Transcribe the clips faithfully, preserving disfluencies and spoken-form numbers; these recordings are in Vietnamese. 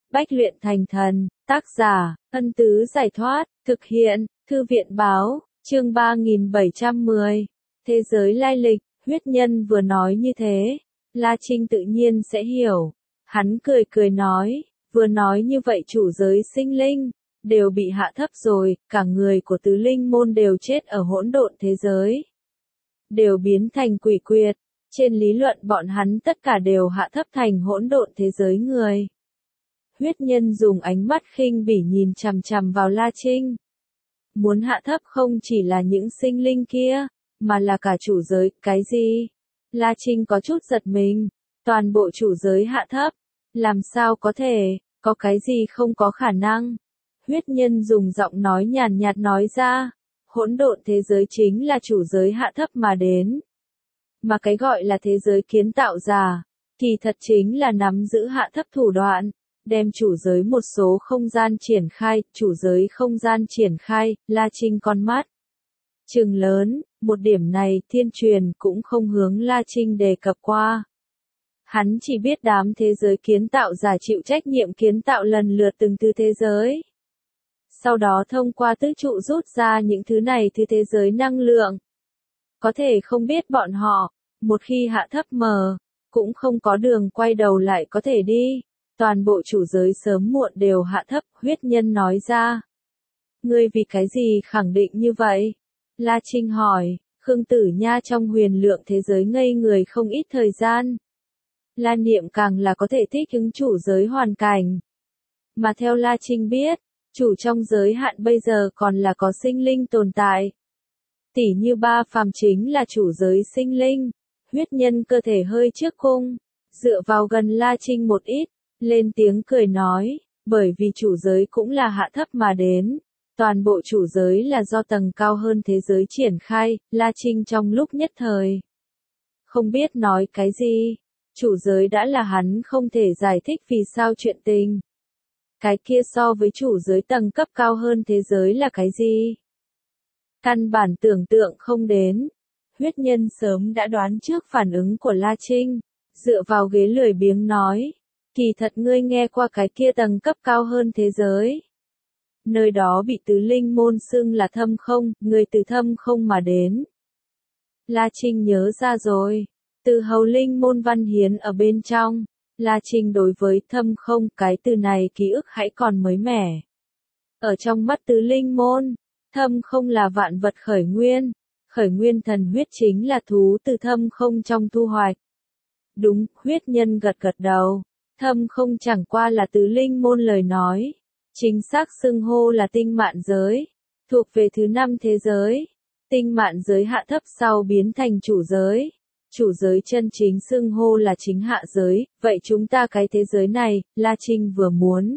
Bách luyện thành thần, tác giả, Ân Tứ Giải Thoát, thực hiện, Thư viện Báo, chương ba nghìn bảy trăm mười. Thế giới lai lịch, huyết nhân vừa nói như thế, La Trinh tự nhiên sẽ hiểu. Hắn cười cười nói, vừa nói như vậy chủ giới sinh linh, đều bị hạ thấp rồi, cả người của tứ linh môn đều chết ở hỗn độn thế giới. Đều biến thành quỷ quyệt, trên lý luận bọn hắn tất cả đều hạ thấp thành hỗn độn thế giới người. Huyết nhân dùng ánh mắt khinh bỉ nhìn chằm chằm vào La Trinh. Muốn hạ thấp không chỉ là những sinh linh kia, mà là cả chủ giới, cái gì? La Trinh có chút giật mình, toàn bộ chủ giới hạ thấp, làm sao có thể, có cái gì không có khả năng? Huyết nhân dùng giọng nói nhàn nhạt nói ra, hỗn độn thế giới chính là chủ giới hạ thấp mà đến. Mà cái gọi là thế giới kiến tạo giả, kỳ thật chính là nắm giữ hạ thấp thủ đoạn, đem chủ giới một số không gian triển khai, chủ giới không gian triển khai, La Trinh con mắt trừng lớn, một điểm này thiên truyền cũng không hướng La Trinh đề cập qua. Hắn chỉ biết đám thế giới kiến tạo giả chịu trách nhiệm kiến tạo lần lượt từng thứ thế giới. Sau đó thông qua tứ trụ rút ra những thứ này thứ thế giới năng lượng. Có thể không biết bọn họ, một khi hạ thấp mờ, cũng không có đường quay đầu lại có thể đi. Toàn bộ chủ giới sớm muộn đều hạ thấp, huyết nhân nói ra. Ngươi vì cái gì khẳng định như vậy? La Trinh hỏi, Khương Tử Nha trong huyền lượng thế giới ngây người không ít thời gian. La Niệm càng là có thể thích ứng chủ giới hoàn cảnh. Mà theo La Trinh biết, chủ trong giới hạn bây giờ còn là có sinh linh tồn tại. Tỉ như ba phàm chính là chủ giới sinh linh, huyết nhân cơ thể hơi trước cung, dựa vào gần La Trinh một ít, lên tiếng cười nói, bởi vì chủ giới cũng là hạ thấp mà đến. Toàn bộ chủ giới là do tầng cao hơn thế giới triển khai, La Trinh trong lúc nhất thời. Không biết nói cái gì, chủ giới đã là hắn không thể giải thích vì sao chuyện tình. Cái kia so với chủ giới tầng cấp cao hơn thế giới là cái gì? Căn bản tưởng tượng không đến. Huyết nhân sớm đã đoán trước phản ứng của La Trinh, dựa vào ghế lười biếng nói. Kỳ thật ngươi nghe qua cái kia tầng cấp cao hơn thế giới. Nơi đó bị tứ linh môn xưng là thâm không, người từ thâm không mà đến. La Trinh nhớ ra rồi, từ hầu linh môn văn hiến ở bên trong, La Trinh đối với thâm không cái từ này ký ức hãy còn mới mẻ. Ở trong mắt tứ linh môn, thâm không là vạn vật khởi nguyên, khởi nguyên thần huyết chính là thú từ thâm không trong thu hoạch. Đúng, huyết nhân gật gật đầu. Thâm không chẳng qua là tứ linh môn lời nói, chính xác xưng hô là tinh mạn giới, thuộc về thứ năm thế giới. Tinh mạn giới hạ thấp sau biến thành chủ giới, chủ giới chân chính xưng hô là chính hạ giới, vậy chúng ta cái thế giới này, La Trinh vừa muốn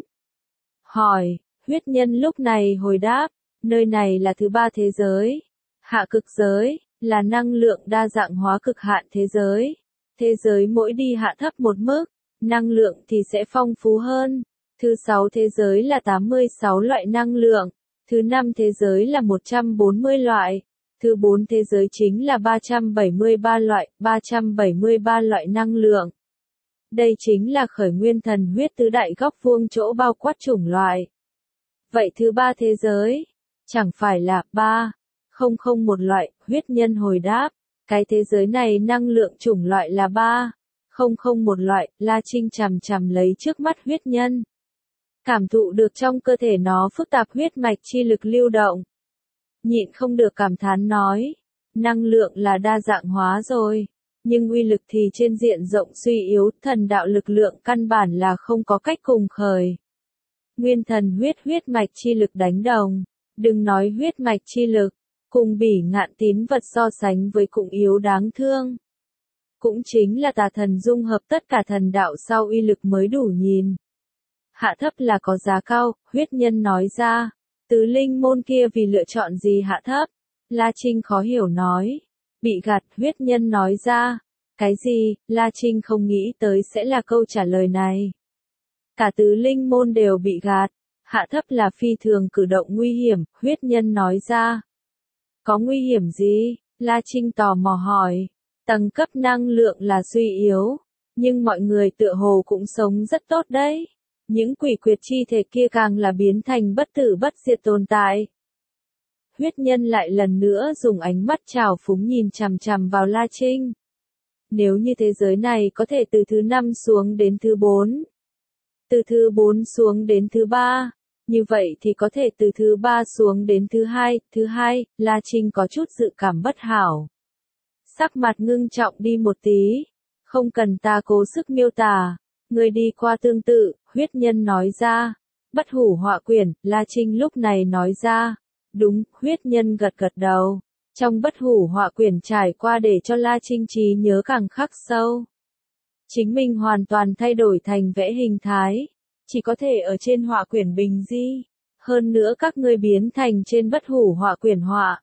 hỏi, huyết nhân lúc này hồi đáp, nơi này là thứ ba thế giới, hạ cực giới, là năng lượng đa dạng hóa cực hạn thế giới, thế giới mỗi đi hạ thấp một mức, năng lượng thì sẽ phong phú hơn. Thứ sáu thế giới là tám mươi sáu loại năng lượng, thứ năm thế giới là một trăm bốn mươi loại, thứ bốn thế giới chính là ba trăm bảy mươi ba loại, ba trăm bảy mươi ba loại năng lượng. Đây chính là khởi nguyên thần huyết tứ đại góc vuông chỗ bao quát chủng loại. Vậy thứ ba thế giới, chẳng phải là ba không không một loại, huyết nhân hồi đáp, cái thế giới này năng lượng chủng loại là ba không không một loại, La Trinh chằm chằm lấy trước mắt huyết nhân. Cảm thụ được trong cơ thể nó phức tạp huyết mạch chi lực lưu động. Nhịn không được cảm thán nói, năng lượng là đa dạng hóa rồi, nhưng uy lực thì trên diện rộng suy yếu, thần đạo lực lượng căn bản là không có cách cùng khởi. Nguyên thần huyết huyết mạch chi lực đánh đồng, đừng nói huyết mạch chi lực, cùng bỉ ngạn tín vật so sánh với cũng yếu đáng thương. Cũng chính là tà thần dung hợp tất cả thần đạo sau uy lực mới đủ nhìn. Hạ thấp là có giá cao, huyết nhân nói ra. Tứ linh môn kia vì lựa chọn gì hạ thấp? La Trinh khó hiểu nói. Bị gạt, huyết nhân nói ra. Cái gì? La Trinh không nghĩ tới sẽ là câu trả lời này. Cả tứ linh môn đều bị gạt. Hạ thấp là phi thường cử động nguy hiểm, huyết nhân nói ra. Có nguy hiểm gì? La Trinh tò mò hỏi. Tầng cấp năng lượng là suy yếu, nhưng mọi người tựa hồ cũng sống rất tốt đấy. Những quỷ quyệt chi thể kia càng là biến thành bất tử bất diệt tồn tại. Huyết nhân lại lần nữa dùng ánh mắt trào phúng nhìn chằm chằm vào La Trinh. Nếu như thế giới này có thể từ thứ năm xuống đến thứ bốn, từ thứ bốn xuống đến thứ ba, như vậy thì có thể từ thứ ba xuống đến thứ hai, thứ hai, La Trinh có chút dự cảm bất hảo. Sắc mặt ngưng trọng đi một tí, không cần ta cố sức miêu tả, người đi qua tương tự, huyết nhân nói ra. Bất hủ họa quyển, La Trinh lúc này nói ra. Đúng, huyết nhân gật gật đầu. Trong bất hủ họa quyển trải qua để cho La Trinh trí nhớ càng khắc sâu. Chính mình hoàn toàn thay đổi thành vẽ hình thái. Chỉ có thể ở trên họa quyển bình di. Hơn nữa các ngươi biến thành trên bất hủ họa quyển họa.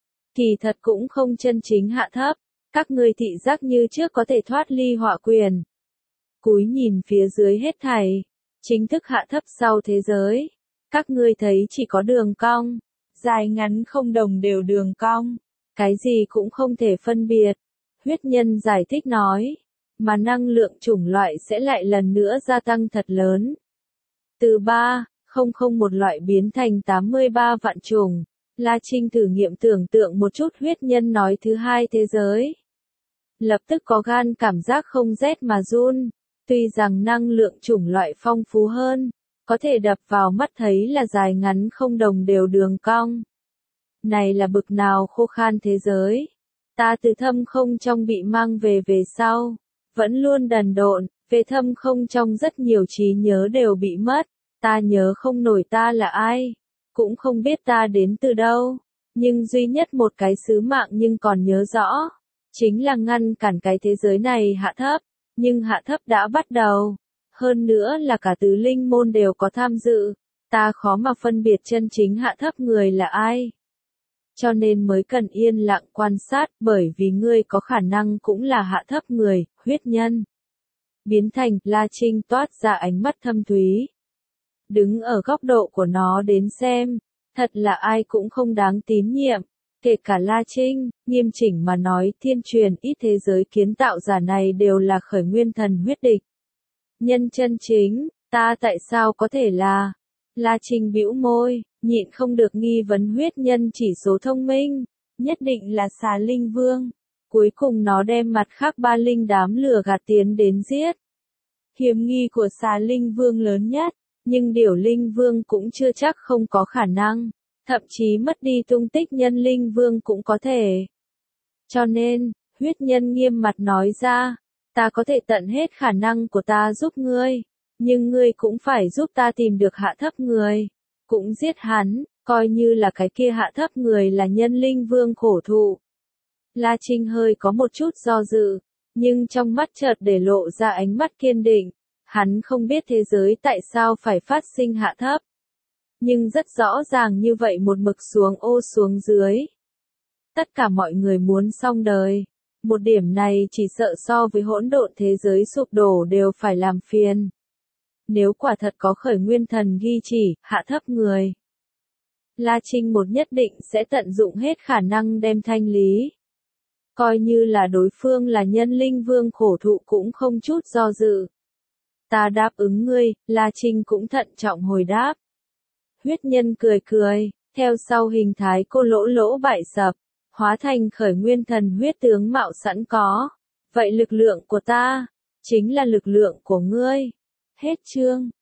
Kỳ thật cũng không chân chính hạ thấp. Các ngươi thị giác như trước có thể thoát ly họa quyển. Cúi nhìn phía dưới hết thảy. Chính thức hạ thấp sau thế giới. Các ngươi thấy chỉ có đường cong. Dài ngắn không đồng đều đường cong. Cái gì cũng không thể phân biệt. Huyết nhân giải thích nói. Mà năng lượng chủng loại sẽ lại lần nữa gia tăng thật lớn. Từ ba nghìn một loại biến thành tám mươi ba vạn chủng. La Trinh thử nghiệm tưởng tượng một chút huyết nhân nói thứ hai thế giới. Lập tức có gan cảm giác không rét mà run. Tuy rằng năng lượng chủng loại phong phú hơn, có thể đập vào mắt thấy là dài ngắn không đồng đều đường cong. Này là bực nào khô khan thế giới. Ta từ thâm không trong bị mang về về sau. Vẫn luôn đần độn, về thâm không trong rất nhiều trí nhớ đều bị mất. Ta nhớ không nổi ta là ai. Cũng không biết ta đến từ đâu. Nhưng duy nhất một cái sứ mạng nhưng còn nhớ rõ. Chính là ngăn cản cái thế giới này hạ thấp. Nhưng hạ thấp đã bắt đầu. Hơn nữa là cả tứ linh môn đều có tham dự. Ta khó mà phân biệt chân chính hạ thấp người là ai. Cho nên mới cần yên lặng quan sát, bởi vì ngươi có khả năng cũng là hạ thấp người, huyết nhân. Biến thành, La Trinh toát ra ánh mắt thâm thúy. Đứng ở góc độ của nó đến xem, thật là ai cũng không đáng tín nhiệm. Kể cả La Trinh, nghiêm chỉnh mà nói thiên truyền ít thế giới kiến tạo giả này đều là khởi nguyên thần huyết địch. Nhân chân chính, ta tại sao có thể là? La Trinh bĩu môi, nhịn không được nghi vấn huyết nhân chỉ số thông minh, nhất định là xà linh vương. Cuối cùng nó đem mặt khác ba linh đám lừa gạt tiến đến giết. Hiểm nghi của xà linh vương lớn nhất, nhưng điểu linh vương cũng chưa chắc không có khả năng. Thậm chí mất đi tung tích nhân linh vương cũng có thể. Cho nên, huyết nhân nghiêm mặt nói ra, ta có thể tận hết khả năng của ta giúp ngươi, nhưng ngươi cũng phải giúp ta tìm được hạ thấp người, cũng giết hắn, coi như là cái kia hạ thấp người là nhân linh vương khổ thụ. La Trinh hơi có một chút do dự, nhưng trong mắt chợt để lộ ra ánh mắt kiên định, hắn không biết thế giới tại sao phải phát sinh hạ thấp. Nhưng rất rõ ràng như vậy một mực xuống ô xuống dưới. Tất cả mọi người muốn xong đời. Một điểm này chỉ sợ so với hỗn độn thế giới sụp đổ đều phải làm phiền. Nếu quả thật có khởi nguyên thần ghi chỉ, hạ thấp người. La Trinh một nhất định sẽ tận dụng hết khả năng đem thanh lý. Coi như là đối phương là nhân linh vương khổ thụ cũng không chút do dự. Ta đáp ứng ngươi, La Trinh cũng thận trọng hồi đáp. Huyết nhân cười cười, theo sau hình thái cô lỗ lỗ bại sập, hóa thành khởi nguyên thần huyết tướng mạo sẵn có. Vậy lực lượng của ta, chính là lực lượng của ngươi. Hết chương.